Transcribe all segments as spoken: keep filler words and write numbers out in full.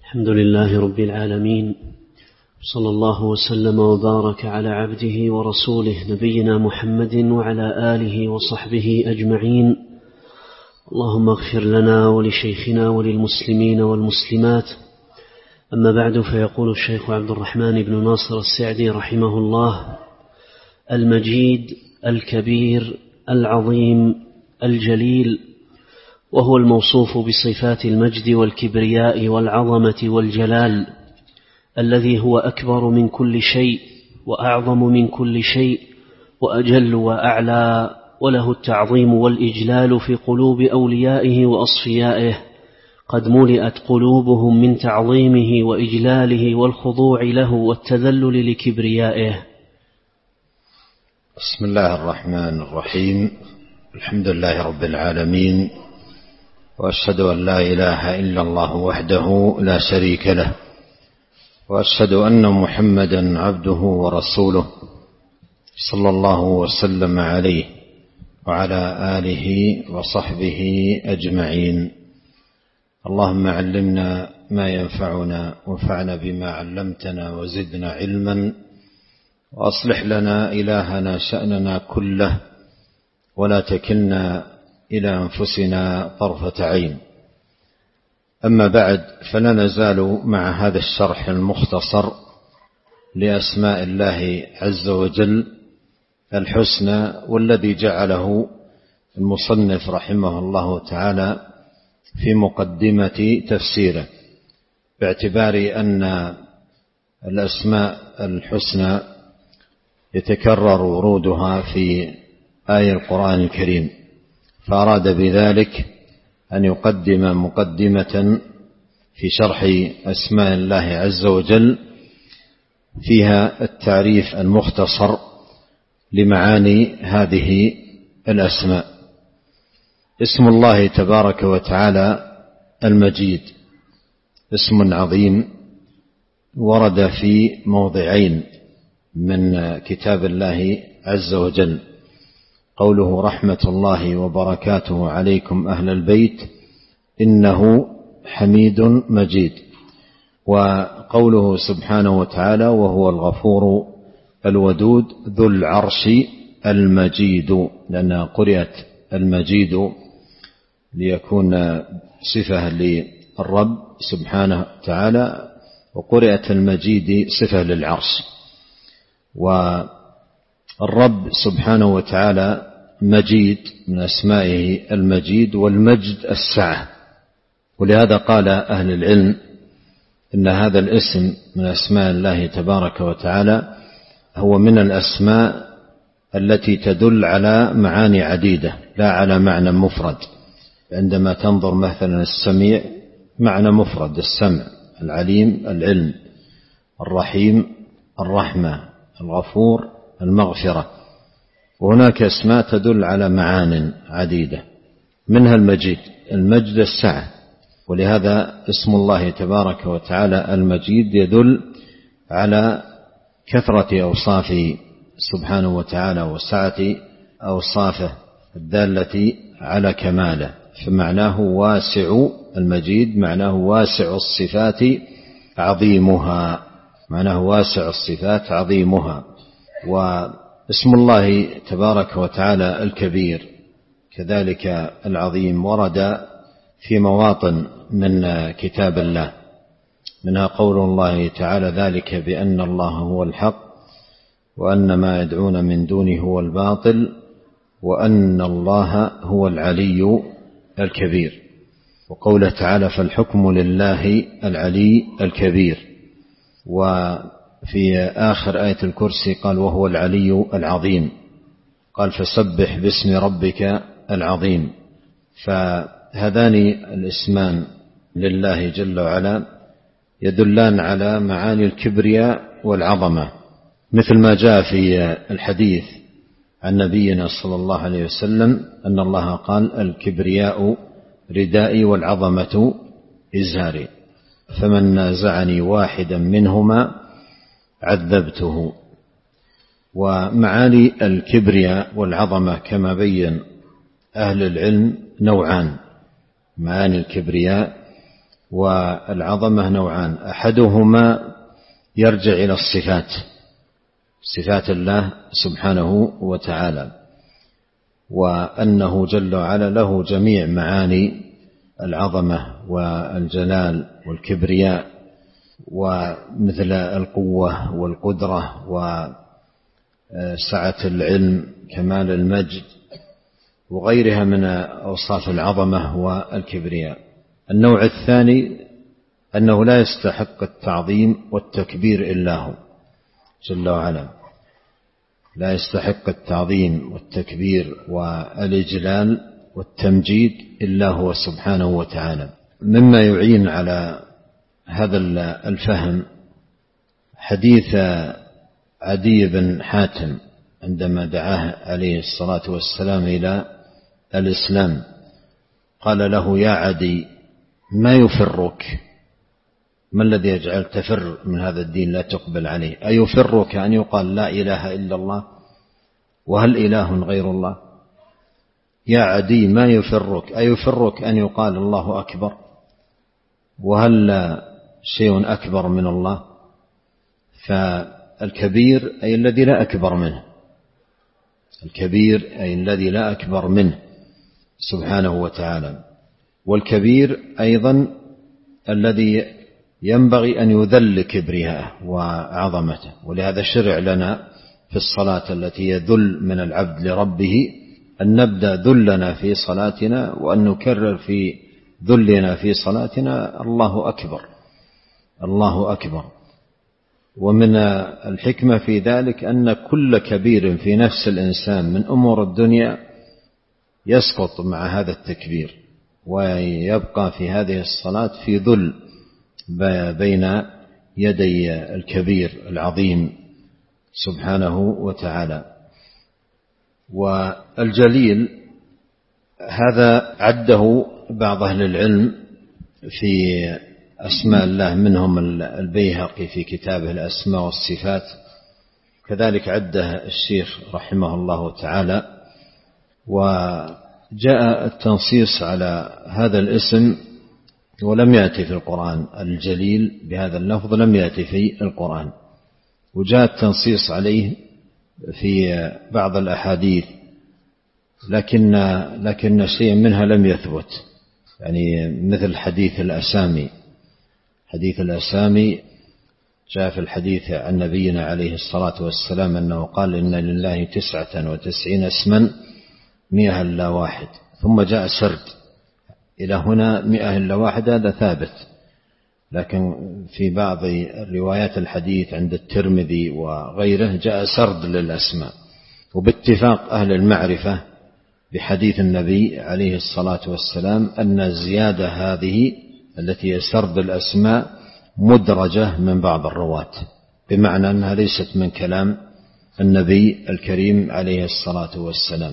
الحمد لله رب العالمين، صلى الله وسلم وبارك على عبده ورسوله نبينا محمد وعلى آله وصحبه أجمعين. اللهم اغفر لنا ولشيخنا وللمسلمين والمسلمات. أما بعد، فيقول الشيخ عبد الرحمن بن ناصر السعدي رحمه الله: المجيد الكبير العظيم الجليل، وهو الموصوف بصفات المجد والكبرياء والعظمة والجلال، الذي هو أكبر من كل شيء وأعظم من كل شيء وأجل وأعلى، وله التعظيم والإجلال في قلوب أوليائه وأصفيائه، قد ملئت قلوبهم من تعظيمه وإجلاله والخضوع له والتذلل لكبريائه. بسم الله الرحمن الرحيم. الحمد لله رب العالمين، وأشهد أن لا إله إلا الله وحده لا شريك له، وأشهد أن محمدا عبده ورسوله، صلى الله وسلم عليه وعلى آله وصحبه أجمعين. اللهم علمنا ما ينفعنا وانفعنا بما علمتنا وزدنا علما، وأصلح لنا إلهنا شأننا كله، ولا تكلنا إلى أنفسنا طرفة عين. أما بعد، فلا نزال مع هذا الشرح المختصر لأسماء الله عز وجل الحسنى، والذي جعله المصنف رحمه الله تعالى في مقدمة تفسيره، باعتبار أن الأسماء الحسنى يتكرر ورودها في آية القرآن الكريم، فأراد بذلك أن يقدم مقدمة في شرح أسماء الله عز وجل فيها التعريف المختصر لمعاني هذه الأسماء. اسم الله تبارك وتعالى المجيد اسم عظيم، ورد في موضعين من كتاب الله عز وجل، قوله: رحمة الله وبركاته عليكم أهل البيت إنه حميد مجيد، وقوله سبحانه وتعالى: وهو الغفور الودود ذو العرش المجيد، لأنها قرأت المجيد ليكون صفة للرب سبحانه وتعالى، وقرأت المجيد صفة للعرش. والرب سبحانه وتعالى مجيد، من أسمائه المجيد، والمجد السعة، ولهذا قال أهل العلم إن هذا الاسم من أسماء الله تبارك وتعالى هو من الأسماء التي تدل على معاني عديدة لا على معنى مفرد. عندما تنظر مثلا السميع معنى مفرد، السمع، العليم العلم، الرحيم الرحمة، الغفور المغفرة، وهناك اسماء تدل على معان عديدة، منها المجيد، المجد السعة. ولهذا اسم الله تبارك وتعالى المجيد يدل على كثرة أوصافه سبحانه وتعالى وسعة أوصافه الدالة على كماله، فمعناه واسع، المجيد معناه واسع الصفات عظيمها، معناه واسع الصفات عظيمها. واسم الله تبارك وتعالى الكبير كذلك العظيم ورد في مواطن من كتاب الله، منها قول الله تعالى: ذلك بأن الله هو الحق وأن ما يدعون من دونه هو الباطل وأن الله هو العلي الكبير. وقوله تعالى: فالحكم لله العلي الكبير. وفي آخر آية الكرسي قال: وهو العلي العظيم. قال: فسبح باسم ربك العظيم. فهذان الاسمان لله جل وعلا يدلان على معاني الكبرياء والعظمة، مثل ما جاء في الحديث عن نبينا صلى الله عليه وسلم أن الله قال: الكبرياء ردائي والعظمة إزاري، فمن نازعني واحدا منهما عذبته. ومعاني الكبرياء والعظمة كما بين أهل العلم نوعان: معاني الكبرياء والعظمة نوعان، أحدهما يرجع إلى الصفات، صفات الله سبحانه وتعالى، وأنه جل وعلا له جميع معاني العظمة والجلال والكبرياء، ومثل القوة والقدرة وسعة العلم، كمال المجد، وغيرها من أوصاف العظمة والكبرياء. النوع الثاني أنه لا يستحق التعظيم والتكبير إلا هو جل وعلا، لا يستحق التعظيم والتكبير والإجلال والتمجيد إلا هو سبحانه وتعالى. مما يعين على هذا الفهم حديث عدي بن حاتم عندما دعاه عليه الصلاة والسلام إلى الإسلام، قال له: يا عدي، ما يفرك؟ ما الذي يجعل تفر من هذا الدين لا تقبل عليه؟ أيفرك أن يقال لا إله إلا الله؟ وهل إله غير الله؟ يا عدي، ما يفرك؟ أيفرك أن يقال الله أكبر؟ وهل شيء أكبر من الله؟ فالكبير أي الذي لا أكبر منه، الكبير أي الذي لا أكبر منه سبحانه وتعالى. والكبير أيضا الذي ينبغي أن يذل كبرياءه وعظمته. ولهذا شرع لنا في الصلاة التي يذل من العبد لربه أن نبدأ ذلنا في صلاتنا وأن نكرر في ذلنا في صلاتنا الله أكبر، الله أكبر. ومن الحكمة في ذلك أن كل كبير في نفس الإنسان من أمور الدنيا يسقط مع هذا التكبير، ويبقى في هذه الصلاة في ذل بين يدي الكبير العظيم سبحانه وتعالى. والجليل هذا عده بعض أهل العلم في أسماء الله، منهم البيهقي في كتابه الأسماء والصفات، كذلك عده الشيخ رحمه الله تعالى. وجاء التنصيص على هذا الاسم ولم يأتي في القرآن، الجليل بهذا اللفظ لم يأتي في القرآن، وجاء التنصيص عليه في بعض الأحاديث، لكن لكن شيء منها لم يثبت، يعني مثل حديث الأسامي. حديث الأسامي جاء في الحديث عن نبينا عليه الصلاة والسلام أنه قال: إن لله تسعة وتسعين اسما مئة إلا واحد، ثم جاء سرد إلى هنا مئة إلا واحد، هذا ثابت. لكن في بعض روايات الحديث عند الترمذي وغيره جاء سرد للأسماء. وباتفاق أهل المعرفة بحديث النبي عليه الصلاة والسلام أن الزيادة هذه التي هي سرد الأسماء مدرجة من بعض الرواة، بمعنى أنها ليست من كلام النبي الكريم عليه الصلاة والسلام.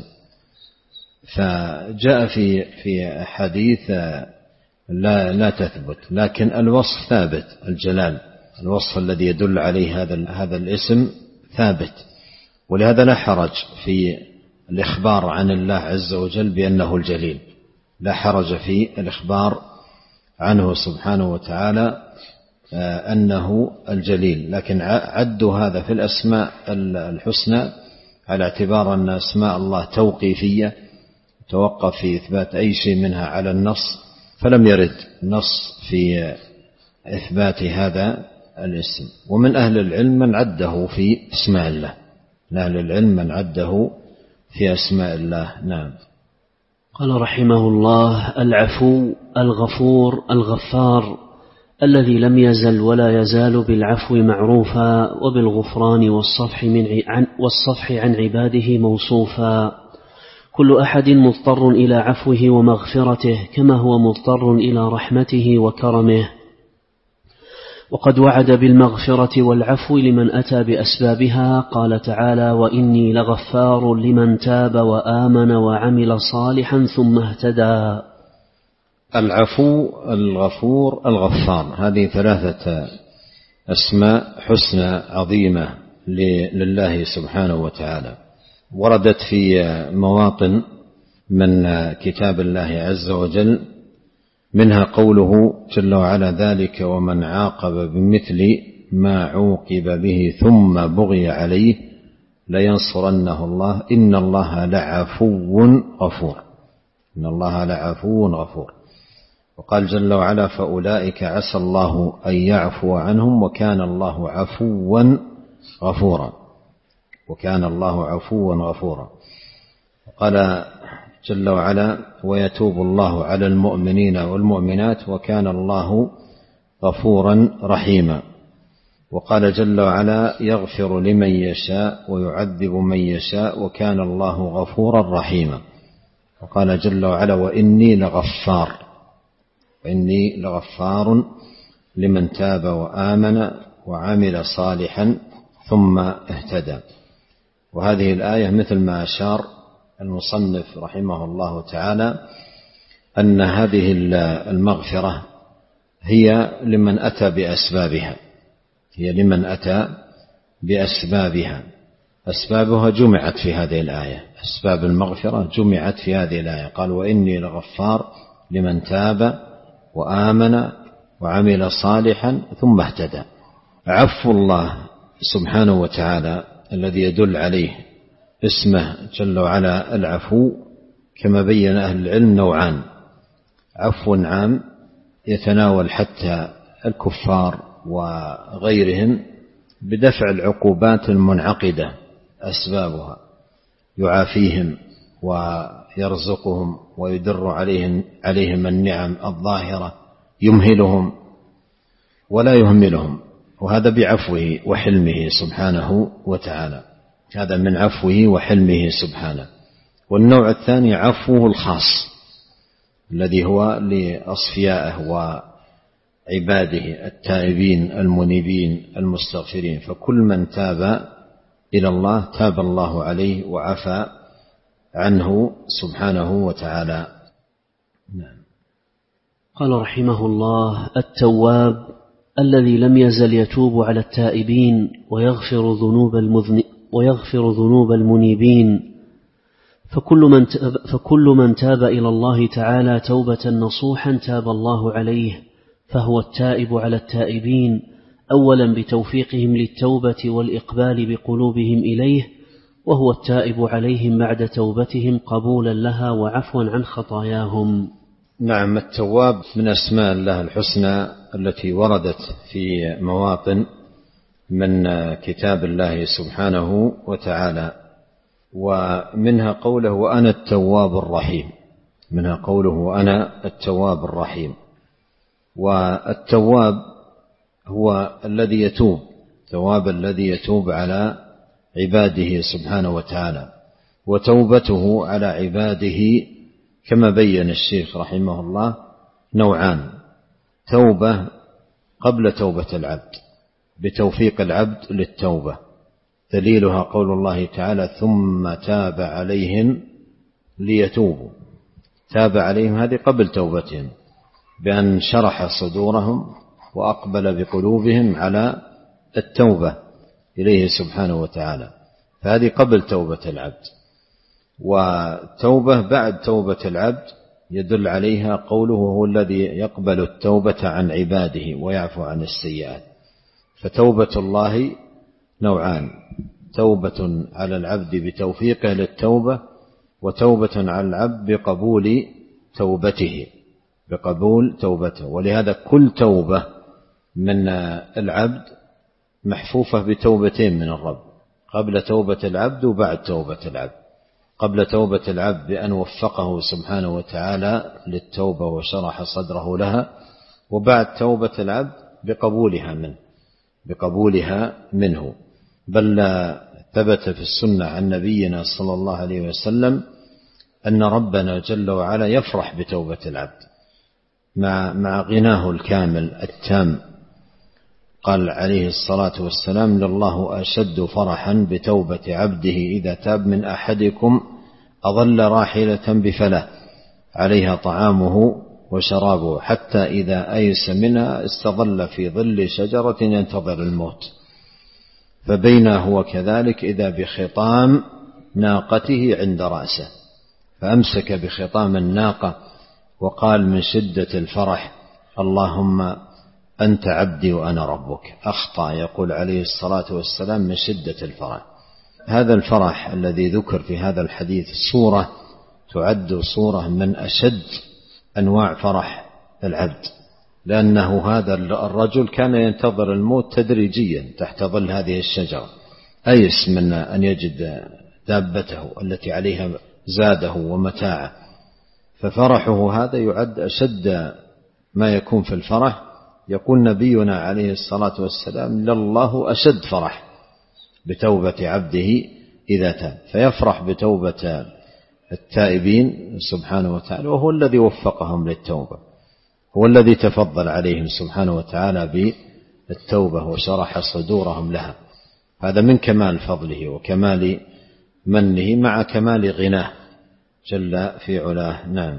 فجاء في في حديث لا لا تثبت، لكن الوصف ثابت، الجلال الوصف الذي يدل عليه هذا هذا الاسم ثابت. ولهذا لا حرج في الإخبار عن الله عز وجل بأنه الجليل، لا حرج في الإخبار عنه سبحانه وتعالى أنه الجليل، لكن عدوا هذا في الأسماء الحسنى على اعتبار أن أسماء الله توقيفية، توقف في إثبات أي شيء منها على النص، فلم يرد نص في إثبات هذا الاسم. ومن أهل العلم من عده في اسماء الله، من أهل العلم من عده في أسماء الله. نعم. قال رحمه الله: العفو، الغفور، الغفار، الذي لم يزل ولا يزال بالعفو معروفا، وبالغفران والصفح, من عن والصفح عن عباده موصوفا. كل أحد مضطر إلى عفوه ومغفرته، كما هو مضطر إلى رحمته وكرمه. وقد وعد بالمغفرة والعفو لمن أتى بأسبابها، قال تعالى: وإني لغفار لمن تاب وآمن وعمل صالحا ثم اهتدى. العفو، الغفور، الغفار، هذه ثلاثة أسماء حسنى عظيمة لله سبحانه وتعالى، وردت في مواطن من كتاب الله عز وجل منها قوله جل وعلا: ذلك ومن عاقب بمثل ما عوقب به ثم بغي عليه لينصرنه الله إن الله لعفو غفور. إن الله لعفو غفور. وقال جل وعلا: فأولئك عسى الله أن يعفو عنهم وكان الله عفوا غفورا. وكان الله عفوا غفورا. وقال جل وعلا: ويتوب الله على المؤمنين والمؤمنات وكان الله غفورا رحيما. وقال جل وعلا: يغفر لمن يشاء ويعذب من يشاء وكان الله غفورا رحيما. وقال جل وعلا: وإني لغفار وإني لغفار لمن تاب وآمن وعمل صالحا ثم اهتدى. وهذه الآية مثل ما أشار المصنف رحمه الله تعالى أن هذه المغفرة هي لمن أتى بأسبابها هي لمن أتى بأسبابها أسبابها جمعت في هذه الآية. أسباب المغفرة جمعت في هذه الآية. قال: وإني لغفار لمن تاب وآمن وعمل صالحا ثم اهتدى. عفو الله سبحانه وتعالى الذي يدل عليه اسمه جل وعلا العفو، كما بين أهل العلم، نوعان: عفو عام يتناول حتى الكفار وغيرهم بدفع العقوبات المنعقدة أسبابها، يعافيهم ويرزقهم ويدر عليهم, عليهم النعم الظاهرة، يمهلهم ولا يهملهم، وهذا بعفوه وحلمه سبحانه وتعالى. هذا من عفوه وحلمه سبحانه. والنوع الثاني عفوه الخاص الذي هو لأصفيائه وعباده التائبين المنيبين المستغفرين. فكل من تاب إلى الله تاب الله عليه وعفى عنه سبحانه وتعالى. نعم. قال رحمه الله: التواب الذي لم يزل يتوب على التائبين ويغفر ذنوب المذنب ويغفر ذنوب المنيبين. فكل من فكل من تاب إلى الله تعالى توبة نصوحا تاب الله عليه، فهو التائب على التائبين، أولا بتوفيقهم للتوبة والإقبال بقلوبهم إليه، وهو التائب عليهم بعد توبتهم قبولا لها وعفوا عن خطاياهم. نعم. التواب من أسماء الله الحسنى التي وردت في مواطن من كتاب الله سبحانه وتعالى، ومنها قوله: وأنا التواب الرحيم. منها قوله: وأنا التواب الرحيم. والتواب هو الذي يتوب، تواب الذي يتوب على عباده سبحانه وتعالى. وتوبته على عباده كما بين الشيخ رحمه الله نوعان: توبة قبل توبة العبد بتوفيق العبد للتوبة، دليلها قول الله تعالى: ثم تاب عليهم ليتوبوا. تاب عليهم هذه قبل توبتهم، بأن شرح صدورهم وأقبل بقلوبهم على التوبة إليه سبحانه وتعالى، فهذه قبل توبة العبد. وتوبة بعد توبة العبد يدل عليها قوله: هو الذي يقبل التوبة عن عباده ويعفو عن السيئات. فتوبة الله نوعان: توبة على العبد بتوفيقه للتوبة، وتوبة على العبد بقبول توبته بقبول توبته. ولهذا كل توبة من العبد محفوفة بتوبتين من الرب، قبل توبة العبد وبعد توبة العبد. قبل توبة العبد بأن وفقه سبحانه وتعالى للتوبة وشرح صدره لها، وبعد توبة العبد بقبولها منه بقبولها منه. بل ثبت في السنة عن نبينا صلى الله عليه وسلم أن ربنا جل وعلا يفرح بتوبة العبد مع مع غناه الكامل التام. قال عليه الصلاة والسلام: لله أشد فرحا بتوبة عبده إذا تاب من أحدكم أظل راحلة بفلاة عليها طعامه وشرابه حتى إذا أيس منها استظل في ظل شجرة ينتظر الموت، فبينا هو كذلك إذا بخطام ناقته عند رأسه، فأمسك بخطام الناقة وقال من شدة الفرح اللهم أنت عبدي وأنا ربك، أخطأ يقول عليه الصلاة والسلام من شدة الفرح. هذا الفرح الذي ذكر في هذا الحديث صورة تعد صورة من أشد أنواع فرح العبد، لأنه هذا الرجل كان ينتظر الموت تدريجيا تحت ظل هذه الشجرة، أيس من أن يجد دابته التي عليها زاده ومتاعه، ففرحه هذا يعد أشد ما يكون في الفرح. يقول نبينا عليه الصلاة والسلام لله أشد فرح بتوبة عبده إذا تاب، فيفرح بتوبة التائبين سبحانه وتعالى، وهو الذي وفقهم للتوبة، هو الذي تفضل عليهم سبحانه وتعالى بالتوبة وشرح صدورهم لها. هذا من كمال فضله وكمال منه مع كمال غناه جل في علاه. نعم.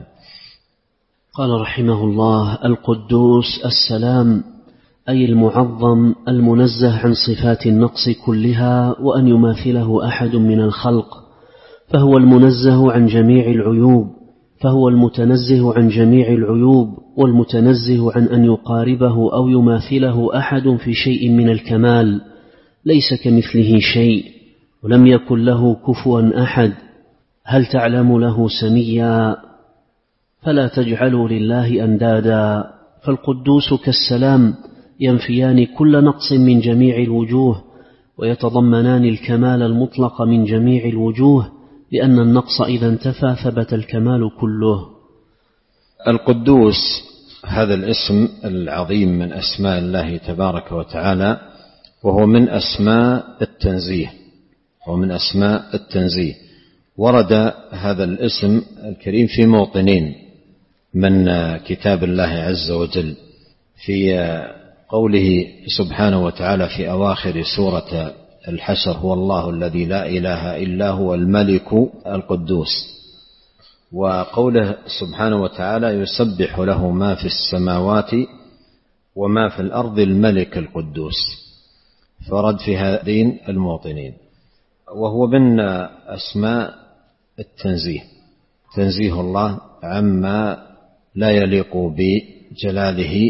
قال رحمه الله: القدوس السلام، أي المعظم المنزه عن صفات النقص كلها وأن يماثله أحد من الخلق، فهو المنزه عن جميع العيوب فهو المتنزه عن جميع العيوب والمتنزه عن أن يقاربه أو يماثله أحد في شيء من الكمال، ليس كمثله شيء ولم يكن له كفوا أحد. هل تعلم له سميا؟ فلا تجعلوا لله أندادا. فالقدوس كالسلام ينفيان كل نقص من جميع الوجوه ويتضمنان الكمال المطلق من جميع الوجوه، لأن النقص إذا انتفى ثبت الكمال كله. القدوس هذا الاسم العظيم من أسماء الله تبارك وتعالى، وهو من أسماء التنزيه ومن أسماء التنزيه. ورد هذا الاسم الكريم في موطنين من كتاب الله عز وجل، في قوله سبحانه وتعالى في أواخر سورة الحشر: هو الله الذي لا إله إلا هو الملك القدوس. وقوله سبحانه وتعالى: يسبح له ما في السماوات وما في الأرض الملك القدوس. فرد في هذين الموطنين، وهو من أسماء التنزيه، تنزيه الله عما لا يليق بجلاله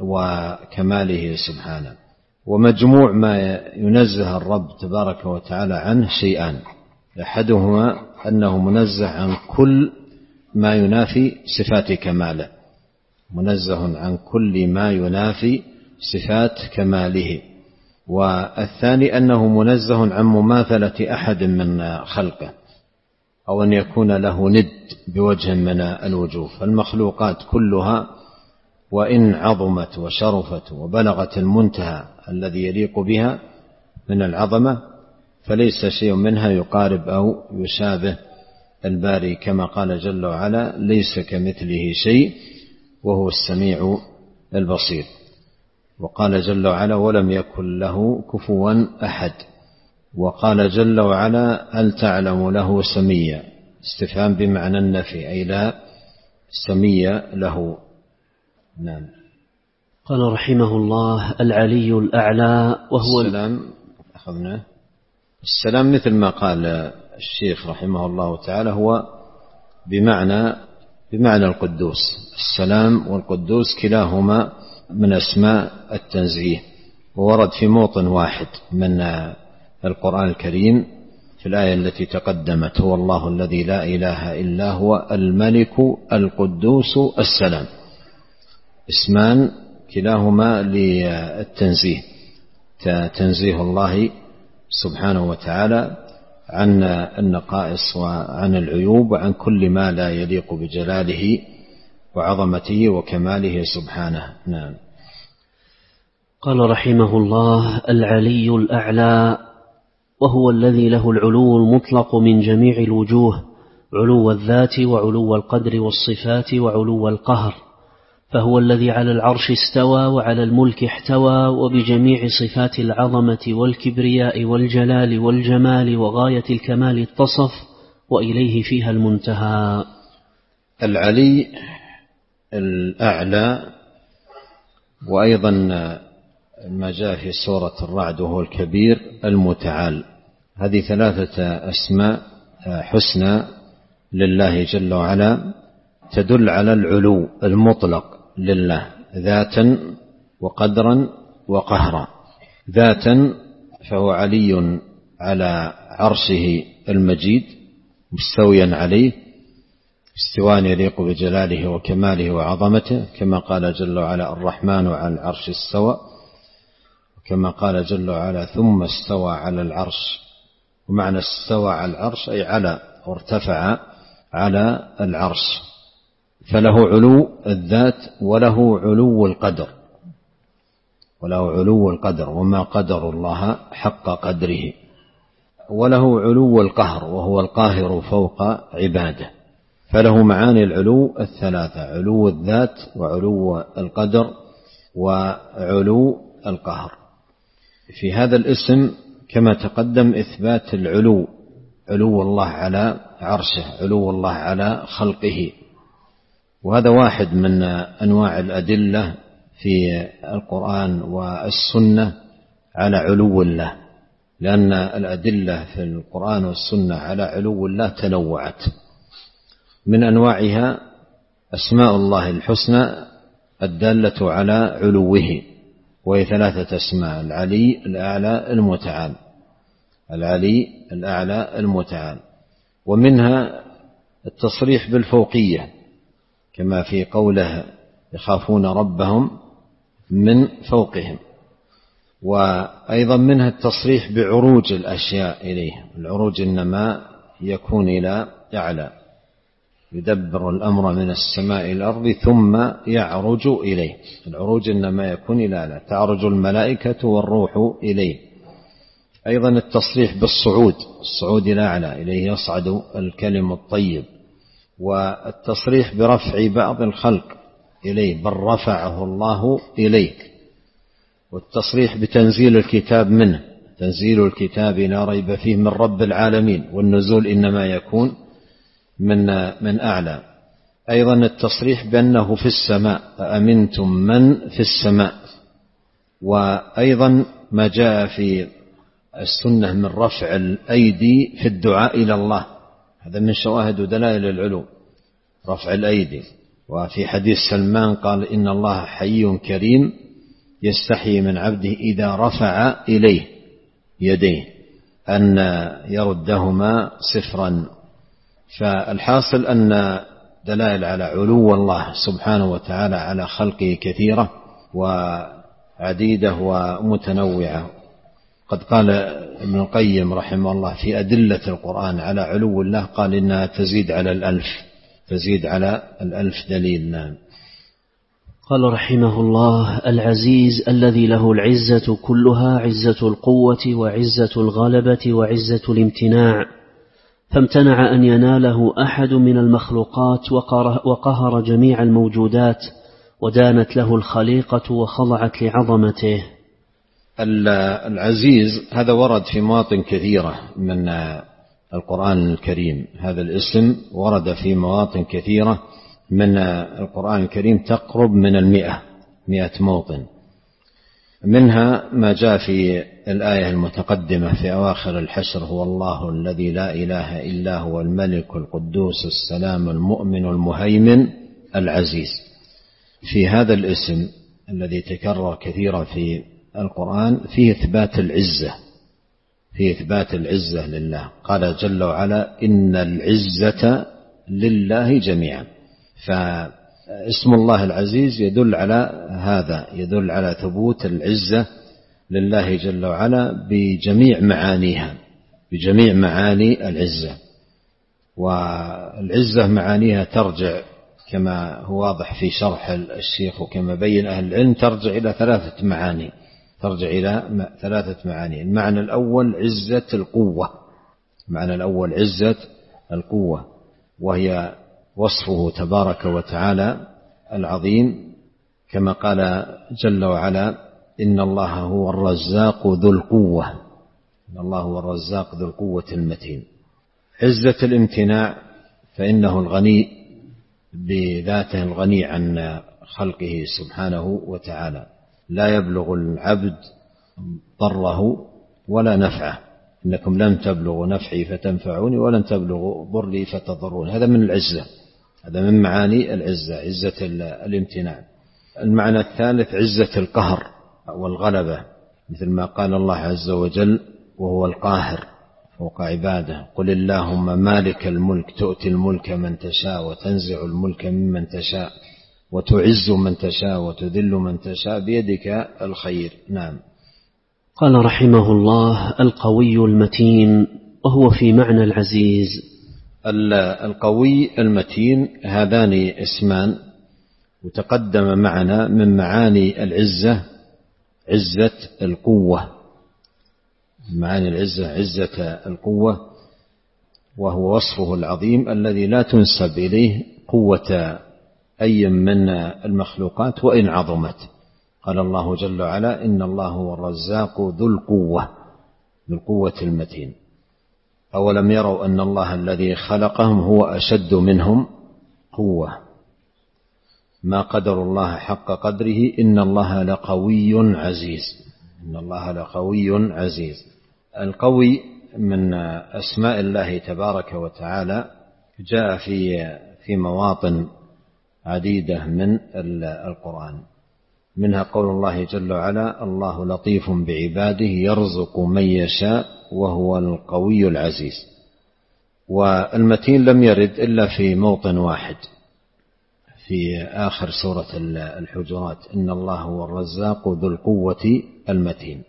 وكماله سبحانه. ومجموع ما ينزه الرب تبارك وتعالى عنه شيئان: أحدهما أنه منزه عن كل ما ينافي صفات كماله، منزه عن كل ما ينافي صفات كماله. والثاني أنه منزه عن مماثلة أحد من خلقه، أو أن يكون له ند بوجه من الوجوه. فالمخلوقات كلها وإن عظمت وشرفت وبلغت المنتهى الذي يليق بها من العظمة، فليس شيء منها يقارب أو يشابه الباري، كما قال جل وعلا: ليس كمثله شيء وهو السميع البصير. وقال جل وعلا: ولم يكن له كفوا أحد. وقال جل وعلا: هل تعلم له سميا؟ استفهام بمعنى النفي، أي لا سمي له. نعم. قال رحمه الله: العلي الأعلى، وهو السلام. أخذنا السلام مثل ما قال الشيخ رحمه الله تعالى، هو بمعنى بمعنى القدوس. السلام والقدوس كلاهما من أسماء التنزيه، وورد في موطن واحد من القرآن الكريم في الآية التي تقدمت: هو الله الذي لا إله إلا هو الملك القدوس السلام. اسمان كلاهما للتنزيه، تنزيه الله سبحانه وتعالى عن النقائص وعن العيوب وعن كل ما لا يليق بجلاله وعظمته وكماله سبحانه. نعم. قال رحمه الله: العلي الأعلى، وهو الذي له العلو المطلق من جميع الوجوه، علو الذات وعلو القدر والصفات وعلو القهر، فهو الذي على العرش استوى وعلى الملك احتوى، وبجميع صفات العظمة والكبرياء والجلال والجمال وغاية الكمال اتصف، وإليه فيها المنتهى. العلي الأعلى، وأيضا ما جاء في سورة الرعد وهو الكبير المتعال. هذه ثلاثة أسماء حسنى لله جل وعلا، تدل على العلو المطلق لله ذاتا وقدرا وقهرا. ذاتا فهو علي على عرشه المجيد مستويا عليه استواء يليق بجلاله وكماله وعظمته، كما قال جل وعلا الرحمن على العرش استوى، كما قال جل وعلا ثم استوى على العرش. ومعنى استوى على العرش أي على وارتفع على العرش، فله علو الذات وله علو القدر، وله علو القدر وما قدر الله حق قدره، وله علو القهر وهو القاهر فوق عباده. فله معاني العلو الثلاثة: علو الذات وعلو القدر وعلو القهر. في هذا الاسم كما تقدم إثبات العلو، علو الله على عرشه، علو الله على خلقه، وهذا واحد من أنواع الأدلة في القرآن والسنة على علو الله، لأن الأدلة في القرآن والسنة على علو الله تنوعت. من أنواعها أسماء الله الحسنى الدالة على علوه، وهي ثلاثة أسماء: العلي الأعلى المتعال، العلي الأعلى المتعال. ومنها التصريح بالفوقية كما في قوله يخافون ربهم من فوقهم. وأيضا منها التصريح بعروج الأشياء إليه، العروج إنما يكون إلى أعلى، يدبر الأمر من السماء إلى الأرض ثم يعرج إليه، العروج إنما يكون إلى أعلى، تعرج الملائكة والروح إليه. أيضا التصريح بالصعود، الصعود إلى أعلى، إليه يصعد الكلم الطيب. والتصريح برفع بعض الخلق إليه، بل رفعه الله إليك. والتصريح بتنزيل الكتاب منه، تنزيل الكتاب لا ريب فيه من رب العالمين، والنزول إنما يكون من من أعلى. أيضا التصريح بأنه في السماء، أأمنتم من في السماء. وأيضا ما جاء في السنة من رفع الأيدي في الدعاء إلى الله، هذا من شواهد ودلائل العلو، رفع الأيدي. وفي حديث سلمان قال إن الله حي كريم يستحيي من عبده إذا رفع إليه يديه أن يردهما صفرا. فالحاصل أن دلائل على علو الله سبحانه وتعالى على خلقه كثيرة وعديدة ومتنوعة. قد قال ابن القيم رحمه الله في أدلة القرآن على علو الله، قال إنها تزيد على الألف، تزيد على الألف دليل. نعم. قال رحمه الله: العزيز الذي له العزة كلها، عزة القوة وعزة الغلبة وعزة الامتناع، فامتنع أن يناله أحد من المخلوقات وقهر جميع الموجودات، ودانت له الخليقة وخضعت لعظمته. العزيز هذا ورد في مواطن كثيرة من القرآن الكريم، هذا الاسم ورد في مواطن كثيرة من القرآن الكريم تقرب من المئة مئة موطن. منها ما جاء في الآية المتقدمة في أواخر الحشر: هو الله الذي لا إله إلا هو الملك القدوس السلام المؤمن المهيمن العزيز. في هذا الاسم الذي تكرر كثيرا في القرآن فيه إثبات العزة، فيه إثبات العزة لله. قال جل وعلا: إن العزة لله جميعا. فاسم الله العزيز يدل على هذا، يدل على ثبوت العزة لله جل وعلا بجميع معانيها، بجميع معاني العزة. والعزة معانيها ترجع كما هو واضح في شرح الشيخ وكما بين أهل العلم ترجع إلى ثلاثة معاني، ترجع إلى ثلاثة معاني. المعنى الأول عزة القوة، المعنى الأول عزة القوة، وهي وصفه تبارك وتعالى العظيم، كما قال جل وعلا: إن الله هو الرزاق ذو القوة، إن الله هو الرزاق ذو القوة المتين. عزة الامتناع فإنه الغني بذاته، الغني عن خلقه سبحانه وتعالى، لا يبلغ العبد ضره ولا نفعه، إنكم لن تبلغوا نفعي فتنفعوني ولن تبلغوا ضري فتضرون. هذا من العزة، هذا من معاني العزة، عزة الامتنان. المعنى الثالث عزة القهر والغلبة، مثل ما قال الله عز وجل وهو القاهر فوق عباده: قل اللهم مالك الملك تؤتي الملك من تشاء وتنزع الملك ممن تشاء وتعز من تشاء وتذل من تشاء بيدك الخير. نعم. قال رحمه الله: القوي المتين، وهو في معنى العزيز. القوي المتين هذان اسمان، وتقدم معنا من معاني العزة عزة القوة، معاني العزة عزة القوة، وهو وصفه العظيم الذي لا تنسب إليه قوة أي من المخلوقات وإن عظمت. قال الله جل وعلا: إن الله هو الرزاق ذو القوة، ذو القوة المتين. أولم يروا أن الله الذي خلقهم هو أشد منهم قوة، ما قدر الله حق قدره، إن الله لقوي عزيز، إن الله لقوي عزيز. القوي من أسماء الله تبارك وتعالى، جاء في في مواطن عديدة من القرآن، منها قول الله جل وعلا: الله لطيف بعباده يرزق من يشاء وهو القوي العزيز. والمتين لم يرد إلا في موطن واحد في آخر سورة الحجرات: إن الله هو الرزاق ذو القوة المتين.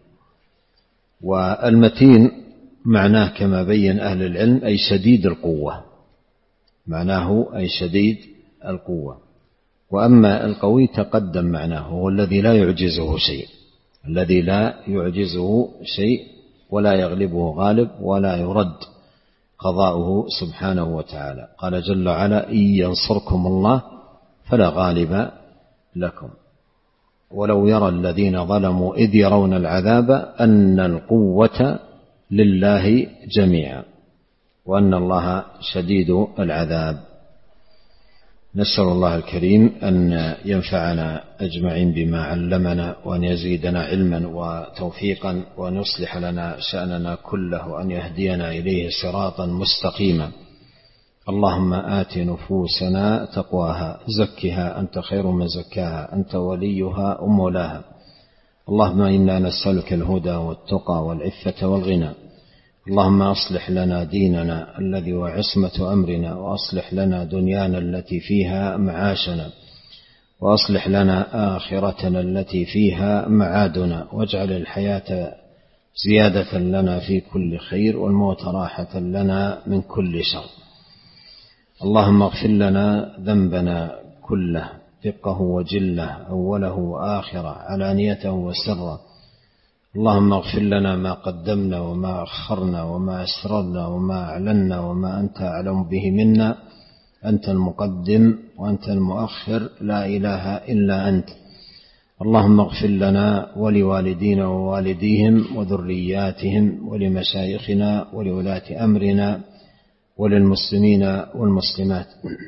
والمتين معناه كما بين أهل العلم أي شديد القوة، معناه أي شديد القوة. وأما القوي تقدم معناه هو الذي لا يعجزه شيء، الذي لا يعجزه شيء ولا يغلبه غالب ولا يرد قضاؤه سبحانه وتعالى. قال جل وعلا: إن ينصركم الله فلا غالب لكم. ولو يرى الذين ظلموا إذ يرون العذاب أن القوة لله جميعا وأن الله شديد العذاب. نسأل الله الكريم أن ينفعنا أجمعين بما علمنا، وأن يزيدنا علما وتوفيقا، وأن يصلح لنا شأننا كله، وأن يهدينا إليه صراطا مستقيما. اللهم آت نفوسنا تقواها، زكها أنت خير من زكاها، أنت وليها ومولاها. اللهم إنا نسألك الهدى والتقى والعفة والغنى. اللهم أصلح لنا ديننا الذي هو عصمة أمرنا، وأصلح لنا دنيانا التي فيها معاشنا، وأصلح لنا آخرتنا التي فيها معادنا، واجعل الحياة زيادة لنا في كل خير، والموت راحة لنا من كل شر. اللهم اغفر لنا ذنبنا كله، دقه وجله، أوله وآخره، علانيته وسره. اللهم اغفر لنا ما قدمنا وما أخرنا وما أسررنا وما أعلنا وما أنت أعلم به منا. أنت المقدم وأنت المؤخر، لا إله إلا أنت. اللهم اغفر لنا ولوالدينا ووالديهم وذرياتهم ولمشايخنا ولولاة أمرنا وللمسلمين والمسلمات.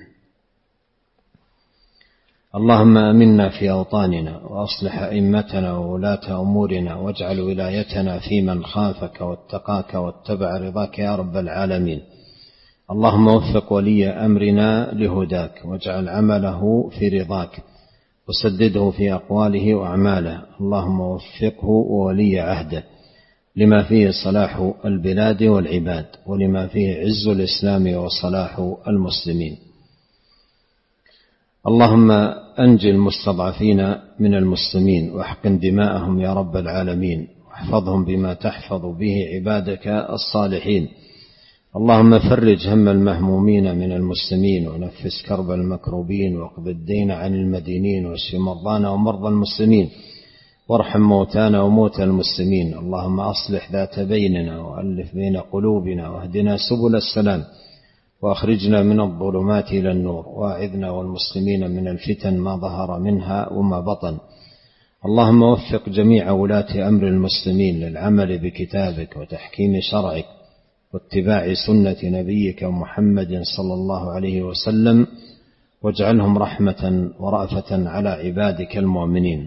اللهم آمنا في أوطاننا، وأصلح أئمتنا وولاة أمورنا، واجعل ولايتنا في من خافك واتقاك واتبع رضاك يا رب العالمين. اللهم وفق ولي أمرنا لهداك، واجعل عمله في رضاك، وسدده في أقواله وأعماله. اللهم وفقه وولي عهده لما فيه صلاح البلاد والعباد، ولما فيه عز الإسلام وصلاح المسلمين. اللهم أنجِ المستضعفين من المسلمين، واحقن دماءهم يا رب العالمين، واحفظهم بما تحفظ به عبادك الصالحين. اللهم فرج هم المهمومين من المسلمين، ونفس كرب المكروبين، واقض الدين عن المدينين، واشف مرضانا ومرضى المسلمين، وارحم موتانا وموتى المسلمين. اللهم أصلح ذات بيننا، وألف بين قلوبنا، واهدنا سبل السلام، وأخرجنا من الظلمات إلى النور، وأعذنا والمسلمين من الفتن ما ظهر منها وما بطن. اللهم وفق جميع ولاة أمر المسلمين للعمل بكتابك وتحكيم شرعك واتباع سنة نبيك محمد صلى الله عليه وسلم، واجعلهم رحمة ورأفة على عبادك المؤمنين.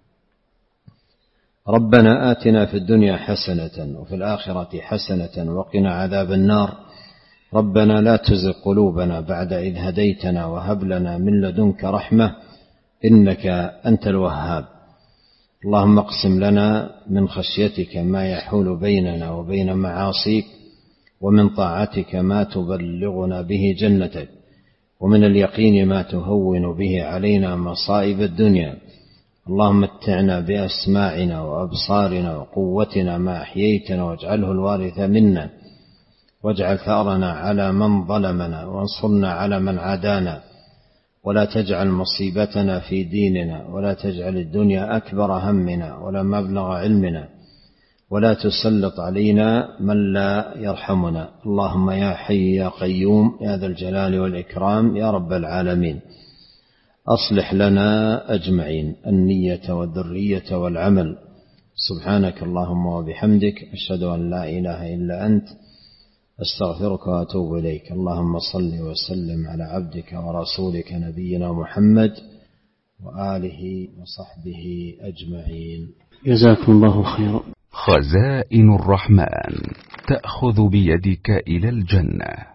ربنا آتنا في الدنيا حسنة وفي الآخرة حسنة وقنا عذاب النار. ربنا لا تزغ قلوبنا بعد إذ هديتنا وهب لنا من لدنك رحمة إنك أنت الوهاب. اللهم اقسم لنا من خشيتك ما يحول بيننا وبين معاصيك، ومن طاعتك ما تبلغنا به جنتك، ومن اليقين ما تهون به علينا مصائب الدنيا. اللهم متعنا بأسماعنا وأبصارنا وقوتنا ما أحييتنا، واجعله الوارث منا، واجعل ثأرنا على من ظلمنا، وانصرنا على من عادانا، ولا تجعل مصيبتنا في ديننا، ولا تجعل الدنيا أكبر همنا ولا مبلغ علمنا، ولا تسلط علينا من لا يرحمنا. اللهم يا حي يا قيوم يا ذا الجلال والإكرام يا رب العالمين، أصلح لنا أجمعين النية والذرية والعمل. سبحانك اللهم وبحمدك، أشهد أن لا إله إلا أنت، أستغفرك وأتوب إليك. اللهم صل وسلم على عبدك ورسولك نبينا محمد وآله وصحبه أجمعين. جزاكم الله خيرا. خزائن الرحمن تأخذ بيدك إلى الجنة.